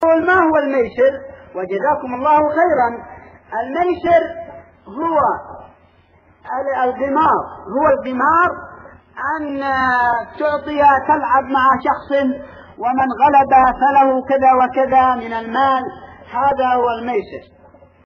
نقول ما هو الميسر؟ وجزاكم الله خيرا. الميسر هو القمار، أن تعطي تلعب مع شخص ومن غلب فله كذا وكذا من المال، هذا هو الميسر.